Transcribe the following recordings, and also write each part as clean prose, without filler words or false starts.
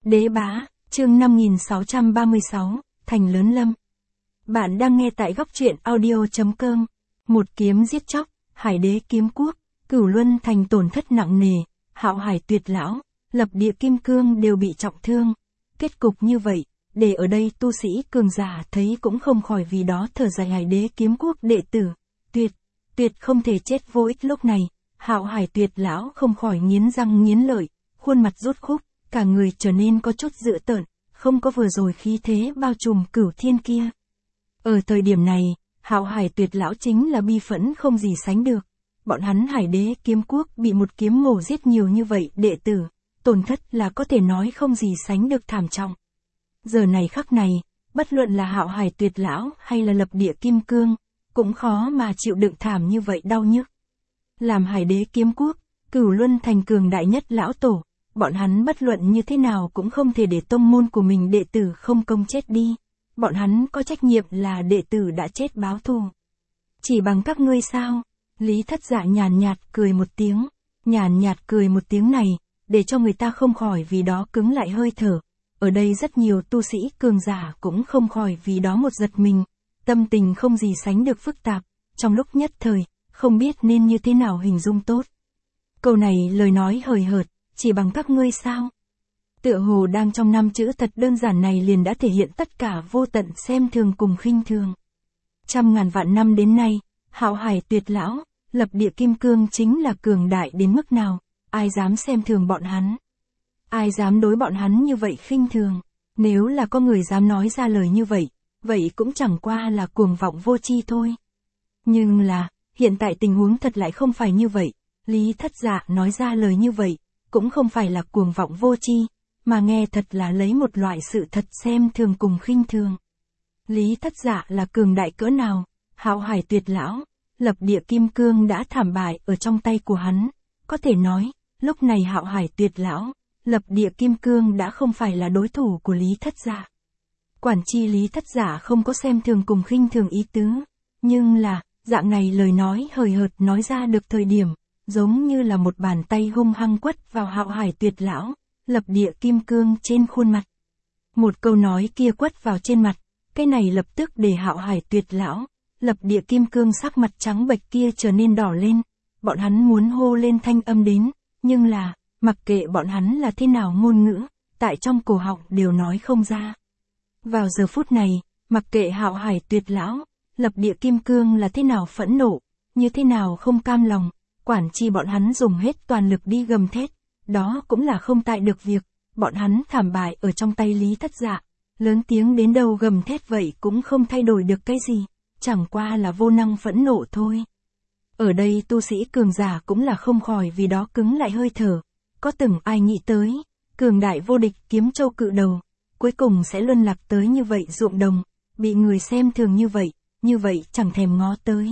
Đế bá, chương 5636, Thành Lớn Lâm. Bạn đang nghe tại góc truyện audio.com. Một kiếm giết chóc, Hải đế kiếm quốc, Cửu Luân Thành tổn thất nặng nề, Hạo Hải Tuyệt lão, Lập Địa Kim Cương đều bị trọng thương. Kết cục như vậy, để ở đây tu sĩ cường giả thấy cũng không khỏi vì đó thở dài. Hải đế kiếm quốc đệ tử, tuyệt không thể chết vô ích. Lúc này, Hạo Hải Tuyệt lão không khỏi nghiến răng nghiến lợi, khuôn mặt rút khúc, cả người trở nên có chút dữ tợn, không có vừa rồi khí thế bao trùm cửu thiên kia. Ở thời điểm này, Hạo Hải Tuyệt lão chính là bi phẫn không gì sánh được. Bọn hắn Hải đế kiếm quốc bị một kiếm mổ giết nhiều như vậy đệ tử, tổn thất là có thể nói không gì sánh được thảm trọng. Giờ này khắc này, bất luận là Hạo Hải Tuyệt lão hay là Lập Địa Kim Cương, cũng khó mà chịu đựng thảm như vậy đau nhức. Làm Hải đế kiếm quốc, Cửu Luân Thành cường đại nhất lão tổ, bọn hắn bất luận như thế nào cũng không thể để tông môn của mình đệ tử không công chết đi. Bọn hắn có trách nhiệm là đệ tử đã chết báo thù. Chỉ bằng các ngươi sao? Lý Thất Dạ nhàn nhạt cười một tiếng. Nhàn nhạt cười một tiếng này, để cho người ta không khỏi vì đó cứng lại hơi thở. Ở đây rất nhiều tu sĩ cường giả cũng không khỏi vì đó một giật mình. Tâm tình không gì sánh được phức tạp. Trong lúc nhất thời, không biết nên như thế nào hình dung tốt. Câu này lời nói hời hợt, chỉ bằng các ngươi sao? Tựa hồ đang trong năm chữ thật đơn giản này liền đã thể hiện tất cả vô tận xem thường cùng khinh thường. Trăm ngàn vạn năm đến nay, Hạo Hải Tuyệt lão, Lập Địa Kim Cương chính là cường đại đến mức nào, ai dám xem thường bọn hắn? Ai dám đối bọn hắn như vậy khinh thường? Nếu là có người dám nói ra lời như vậy, vậy cũng chẳng qua là cuồng vọng vô tri thôi. Nhưng là, hiện tại tình huống thật lại không phải như vậy. Lý Thất Dạ nói ra lời như vậy, cũng không phải là cuồng vọng vô tri, mà nghe thật là lấy một loại sự thật xem thường cùng khinh thường. Lý Thất Dạ là cường đại cỡ nào, Hạo Hải Tuyệt lão, Lập Địa Kim Cương đã thảm bại ở trong tay của hắn. Có thể nói, lúc này Hạo Hải Tuyệt lão, Lập Địa Kim Cương đã không phải là đối thủ của Lý Thất Dạ. Quản chi Lý Thất Dạ không có xem thường cùng khinh thường ý tứ, nhưng là, dạng này lời nói hời hợt nói ra được thời điểm, giống như là một bàn tay hung hăng quất vào Hạo Hải Tuyệt lão, Lập Địa Kim Cương trên khuôn mặt. Một câu nói kia quất vào trên mặt, cái này lập tức để Hạo Hải Tuyệt lão, Lập Địa Kim Cương sắc mặt trắng bệch kia trở nên đỏ lên. Bọn hắn muốn hô lên thanh âm đến, nhưng là, mặc kệ bọn hắn là thế nào ngôn ngữ, tại trong cổ họng đều nói không ra. Vào giờ phút này, mặc kệ Hạo Hải Tuyệt lão, Lập Địa Kim Cương là thế nào phẫn nộ, như thế nào không cam lòng, quản chi bọn hắn dùng hết toàn lực đi gầm thét, đó cũng là không tại được việc. Bọn hắn thảm bại ở trong tay Lý Thất Dạ, lớn tiếng đến đâu gầm thét vậy cũng không thay đổi được cái gì, chẳng qua là vô năng phẫn nộ thôi. Ở đây tu sĩ cường giả cũng là không khỏi vì đó cứng lại hơi thở. Có từng ai nghĩ tới, cường đại vô địch Kiếm Châu cự đầu, cuối cùng sẽ luân lạc tới như vậy ruộng đồng, bị người xem thường như vậy chẳng thèm ngó tới.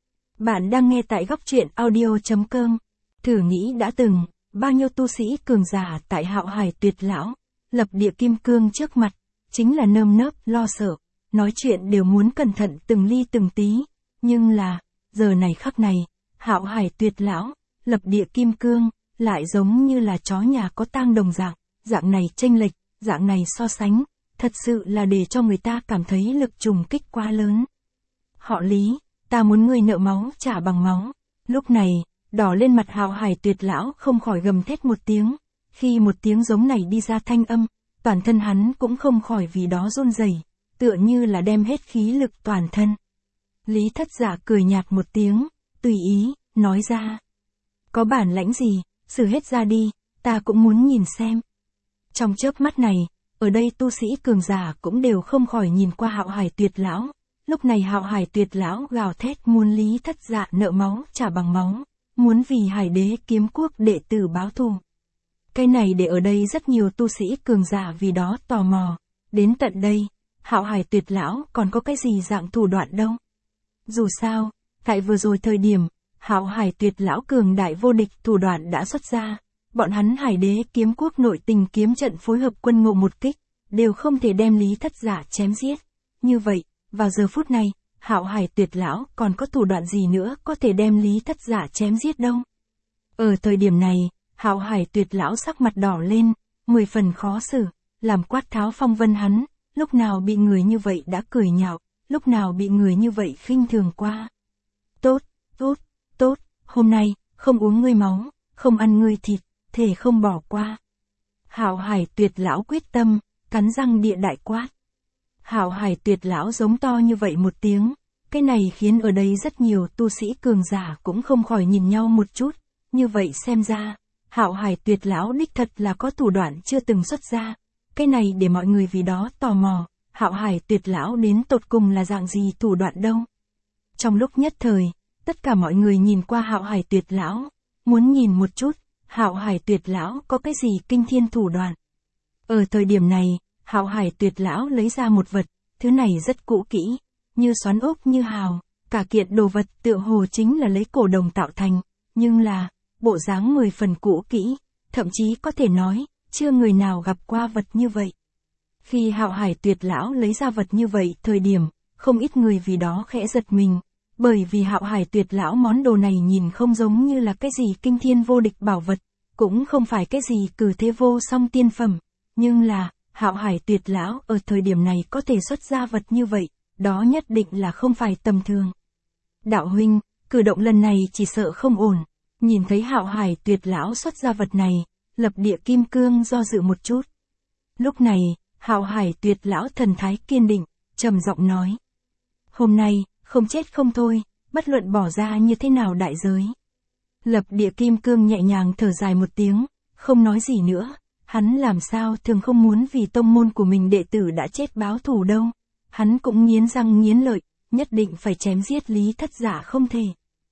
Bạn đang nghe tại góc truyện audio.com. Thử nghĩ đã từng, bao nhiêu tu sĩ cường giả tại Hạo Hải Tuyệt lão, Lập Địa Kim Cương trước mặt, chính là nơm nớp lo sợ, nói chuyện đều muốn cẩn thận từng ly từng tí. Nhưng là, giờ này khắc này, Hạo Hải Tuyệt lão, Lập Địa Kim Cương, lại giống như là chó nhà có tang đồng dạng này chênh lệch, dạng này so sánh, thật sự là để cho người ta cảm thấy lực trùng kích quá lớn. Họ Lý, ta muốn ngươi nợ máu trả bằng máu. Lúc này, đỏ lên mặt Hạo Hải Tuyệt lão không khỏi gầm thét một tiếng. Khi một tiếng giống này đi ra thanh âm, toàn thân hắn cũng không khỏi vì đó run rẩy, tựa như là đem hết khí lực toàn thân. Lý Thất Dạ cười nhạt một tiếng, tùy ý, nói ra. Có bản lãnh gì, sử hết ra đi, ta cũng muốn nhìn xem. Trong chớp mắt này, ở đây tu sĩ cường giả cũng đều không khỏi nhìn qua Hạo Hải Tuyệt lão. Lúc này Hạo Hải Tuyệt lão gào thét muốn Lý Thất Dạ nợ máu trả bằng máu, muốn vì Hải đế kiếm quốc đệ tử báo thù. Cái này để ở đây rất nhiều tu sĩ cường giả vì đó tò mò. Đến tận đây, Hạo Hải Tuyệt lão còn có cái gì dạng thủ đoạn đâu. Dù sao, tại vừa rồi thời điểm, Hạo Hải Tuyệt lão cường đại vô địch thủ đoạn đã xuất ra. Bọn hắn Hải đế kiếm quốc nội tình kiếm trận phối hợp quân ngộ một kích, đều không thể đem Lý Thất Dạ chém giết. Như vậy, vào giờ phút này, Hạo Hải Tuyệt lão còn có thủ đoạn gì nữa có thể đem Lý Thất Dạ chém giết đâu. Ở thời điểm này, Hạo Hải Tuyệt lão sắc mặt đỏ lên, 10 phần khó xử, làm quát tháo phong vân hắn, lúc nào bị người như vậy đã cười nhạo, lúc nào bị người như vậy khinh thường qua. Tốt, tốt, tốt, hôm nay, không uống ngươi máu, không ăn ngươi thịt, thề không bỏ qua. Hạo Hải Tuyệt lão quyết tâm, cắn răng địa đại quát. Hạo Hải Tuyệt lão giống to như vậy một tiếng, cái này khiến ở đây rất nhiều tu sĩ cường giả cũng không khỏi nhìn nhau một chút, như vậy xem ra, Hạo Hải Tuyệt lão đích thật là có thủ đoạn chưa từng xuất ra, cái này để mọi người vì đó tò mò, Hạo Hải Tuyệt lão đến tột cùng là dạng gì thủ đoạn đâu. Trong lúc nhất thời, tất cả mọi người nhìn qua Hạo Hải Tuyệt lão, muốn nhìn một chút, Hạo Hải Tuyệt lão có cái gì kinh thiên thủ đoạn. Ở thời điểm này, Hạo Hải Tuyệt lão lấy ra một vật, thứ này rất cũ kỹ, như xoắn ốc như hào, cả kiện đồ vật tựa hồ chính là lấy cổ đồng tạo thành, nhưng là, bộ dáng 10 phần cũ kỹ, thậm chí có thể nói, chưa người nào gặp qua vật như vậy. Khi Hạo Hải Tuyệt lão lấy ra vật như vậy thời điểm, không ít người vì đó khẽ giật mình, bởi vì Hạo Hải Tuyệt lão món đồ này nhìn không giống như là cái gì kinh thiên vô địch bảo vật, cũng không phải cái gì cử thế vô song tiên phẩm, nhưng là, Hạo Hải Tuyệt lão ở thời điểm này có thể xuất ra vật như vậy, đó nhất định là không phải tầm thường. Đạo huynh, cử động lần này chỉ sợ không ổn, nhìn thấy Hạo Hải Tuyệt lão xuất ra vật này, Lập Địa Kim Cương do dự một chút. Lúc này, Hạo Hải Tuyệt lão thần thái kiên định, trầm giọng nói: "Hôm nay, không chết không thôi, bất luận bỏ ra như thế nào đại giới." Lập Địa Kim Cương nhẹ nhàng thở dài một tiếng, không nói gì nữa, hắn làm sao thường không muốn vì tông môn của mình đệ tử đã chết báo thù đâu, hắn cũng nghiến răng nghiến lợi, nhất định phải chém giết Lý Thất Giả không thể.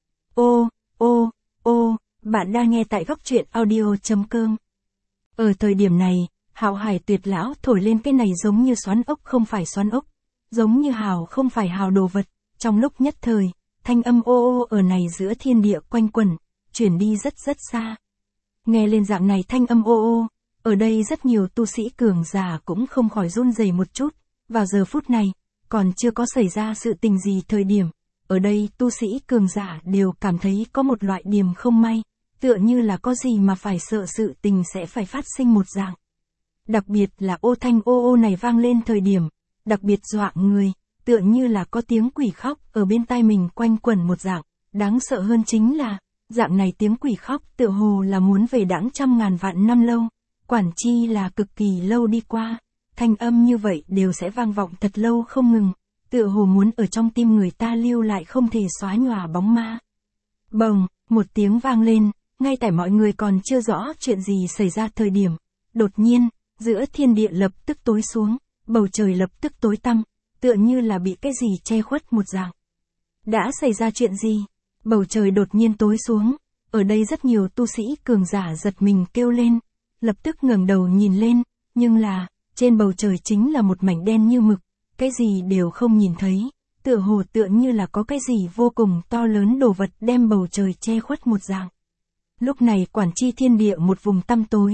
Ô, bạn đang nghe tại góc truyện audio.com. Ở thời điểm này, Hạo Hải Tuyệt lão thổi lên cái này giống như xoắn ốc không phải xoắn ốc, giống như hào không phải hào đồ vật, trong lúc nhất thời, thanh âm ô ở này giữa thiên địa quanh quẩn, chuyển đi rất rất xa. Nghe lên dạng này thanh âm ô, ở đây rất nhiều tu sĩ cường giả cũng không khỏi run rẩy một chút, vào giờ phút này, còn chưa có xảy ra sự tình gì thời điểm, ở đây tu sĩ cường giả đều cảm thấy có một loại điềm không may, tựa như là có gì mà phải sợ sự tình sẽ phải phát sinh một dạng. Đặc biệt là thanh ô này vang lên thời điểm, đặc biệt dọa người, tựa như là có tiếng quỷ khóc ở bên tai mình quanh quẩn một dạng, đáng sợ hơn chính là, dạng này tiếng quỷ khóc tựa hồ là muốn về đãng trăm ngàn vạn năm lâu, quản chi là cực kỳ lâu đi qua, thanh âm như vậy đều sẽ vang vọng thật lâu không ngừng, tựa hồ muốn ở trong tim người ta lưu lại không thể xóa nhòa bóng ma. Bồng, một tiếng vang lên, ngay tại mọi người còn chưa rõ chuyện gì xảy ra thời điểm, đột nhiên, giữa thiên địa lập tức tối xuống, bầu trời lập tức tối tăm, tựa như là bị cái gì che khuất một dạng. Đã xảy ra chuyện gì? Bầu trời đột nhiên tối xuống, ở đây rất nhiều tu sĩ cường giả giật mình kêu lên, lập tức ngẩng đầu nhìn lên, nhưng là, trên bầu trời chính là một mảnh đen như mực, cái gì đều không nhìn thấy, tựa hồ tựa như là có cái gì vô cùng to lớn đồ vật đem bầu trời che khuất một dạng. Lúc này quản chi thiên địa một vùng tăm tối,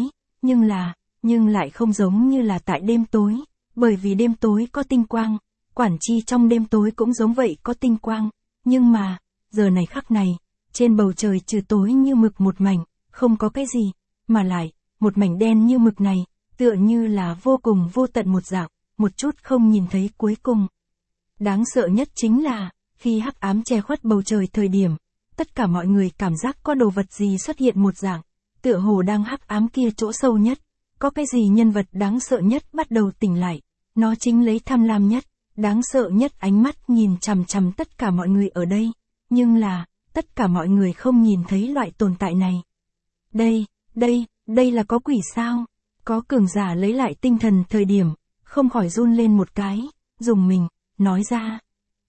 nhưng lại không giống như là tại đêm tối, bởi vì đêm tối có tinh quang, quản chi trong đêm tối cũng giống vậy có tinh quang, nhưng mà, giờ này khắc này, trên bầu trời trừ tối như mực một mảnh, không có cái gì, mà lại, một mảnh đen như mực này, tựa như là vô cùng vô tận một dạng, một chút không nhìn thấy cuối cùng. Đáng sợ nhất chính là, khi hắc ám che khuất bầu trời thời điểm, tất cả mọi người cảm giác có đồ vật gì xuất hiện một dạng, tựa hồ đang hắc ám kia chỗ sâu nhất, có cái gì nhân vật đáng sợ nhất bắt đầu tỉnh lại, nó chính lấy tham lam nhất, đáng sợ nhất ánh mắt nhìn chằm chằm tất cả mọi người ở đây, nhưng là, tất cả mọi người không nhìn thấy loại tồn tại này. Đây là có quỷ sao? Có cường giả lấy lại tinh thần thời điểm, không khỏi run lên một cái, dùng mình, nói ra.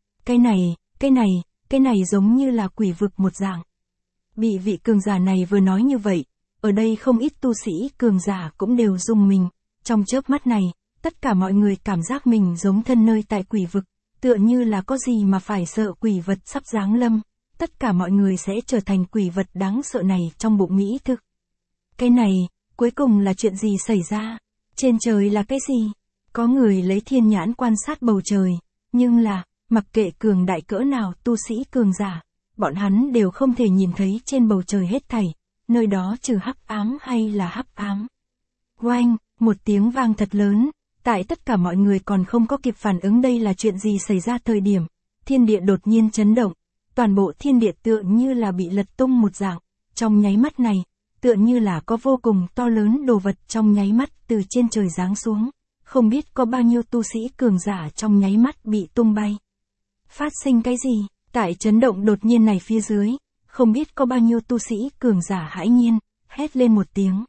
Cái này giống như là quỷ vực một dạng. Bị vị cường giả này vừa nói như vậy, ở đây không ít tu sĩ cường giả cũng đều rung mình, trong chớp mắt này, tất cả mọi người cảm giác mình giống thân nơi tại quỷ vực, tựa như là có gì mà phải sợ quỷ vật sắp giáng lâm, tất cả mọi người sẽ trở thành quỷ vật đáng sợ này trong bụng nghĩ thực. Cái này, cuối cùng là chuyện gì xảy ra? Trên trời là cái gì? Có người lấy thiên nhãn quan sát bầu trời, nhưng là, mặc kệ cường đại cỡ nào tu sĩ cường giả, bọn hắn đều không thể nhìn thấy trên bầu trời hết thảy, nơi đó trừ hắc ám hay là hắc ám. Một tiếng vang thật lớn, tại tất cả mọi người còn không có kịp phản ứng đây là chuyện gì xảy ra thời điểm. Thiên địa đột nhiên chấn động, toàn bộ thiên địa tựa như là bị lật tung một dạng, trong nháy mắt này, tựa như là có vô cùng to lớn đồ vật trong nháy mắt từ trên trời giáng xuống, không biết có bao nhiêu tu sĩ cường giả trong nháy mắt bị tung bay. Phát sinh cái gì, tại chấn động đột nhiên này phía dưới, không biết có bao nhiêu tu sĩ cường giả hãi nhiên, hét lên một tiếng.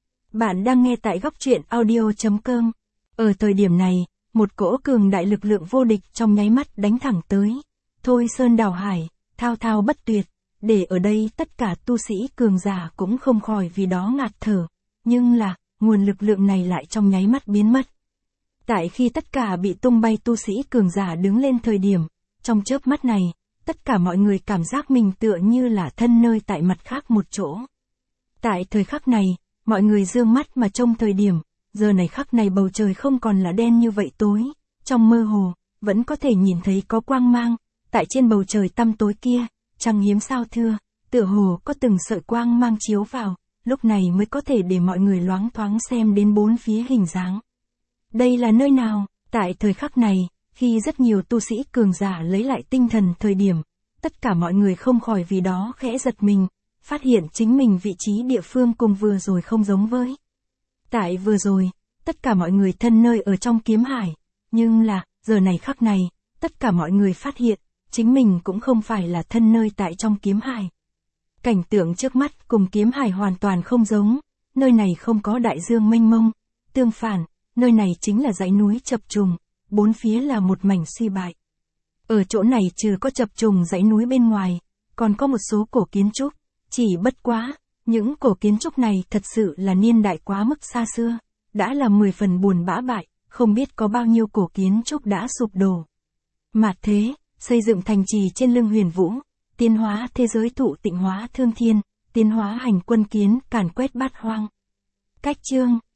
Bạn đang nghe tại góc truyện audio.com. Ở thời điểm này, một cỗ cường đại lực lượng vô địch trong nháy mắt đánh thẳng tới. Thôi sơn đảo hải, thao thao bất tuyệt, để ở đây tất cả tu sĩ cường giả cũng không khỏi vì đó ngạt thở. Nhưng là, nguồn lực lượng này lại trong nháy mắt biến mất. Tại khi tất cả bị tung bay tu sĩ cường giả đứng lên thời điểm, trong chớp mắt này, tất cả mọi người cảm giác mình tựa như là thân nơi tại mặt khác một chỗ. Tại thời khắc này, mọi người dương mắt mà trông thời điểm, giờ này khắc này bầu trời không còn là đen như vậy tối, trong mơ hồ, vẫn có thể nhìn thấy có quang mang, tại trên bầu trời tăm tối kia, trăng hiếm sao thưa, tựa hồ có từng sợi quang mang chiếu vào, lúc này mới có thể để mọi người loáng thoáng xem đến bốn phía hình dáng. Đây là nơi nào? Tại thời khắc này, khi rất nhiều tu sĩ cường giả lấy lại tinh thần thời điểm, tất cả mọi người không khỏi vì đó khẽ giật mình, phát hiện chính mình vị trí địa phương cùng vừa rồi không giống với. Tại vừa rồi, tất cả mọi người thân nơi ở trong kiếm hải, nhưng là, giờ này khắc này, tất cả mọi người phát hiện, chính mình cũng không phải là thân nơi tại trong kiếm hải. Cảnh tượng trước mắt cùng kiếm hải hoàn toàn không giống, nơi này không có đại dương mênh mông, tương phản, nơi này chính là dãy núi chập trùng, bốn phía là một mảnh suy bại. Ở chỗ này trừ có chập trùng dãy núi bên ngoài, còn có một số cổ kiến trúc, chỉ bất quá, những cổ kiến trúc này thật sự là niên đại quá mức xa xưa, đã là 10 phần buồn bã bại, không biết có bao nhiêu cổ kiến trúc đã sụp đổ. Mạt thế, xây dựng thành trì trên lưng huyền vũ, tiến hóa thế giới thụ tịnh hóa thương thiên, tiến hóa hành quân kiến càn quét bát hoang. Cách chương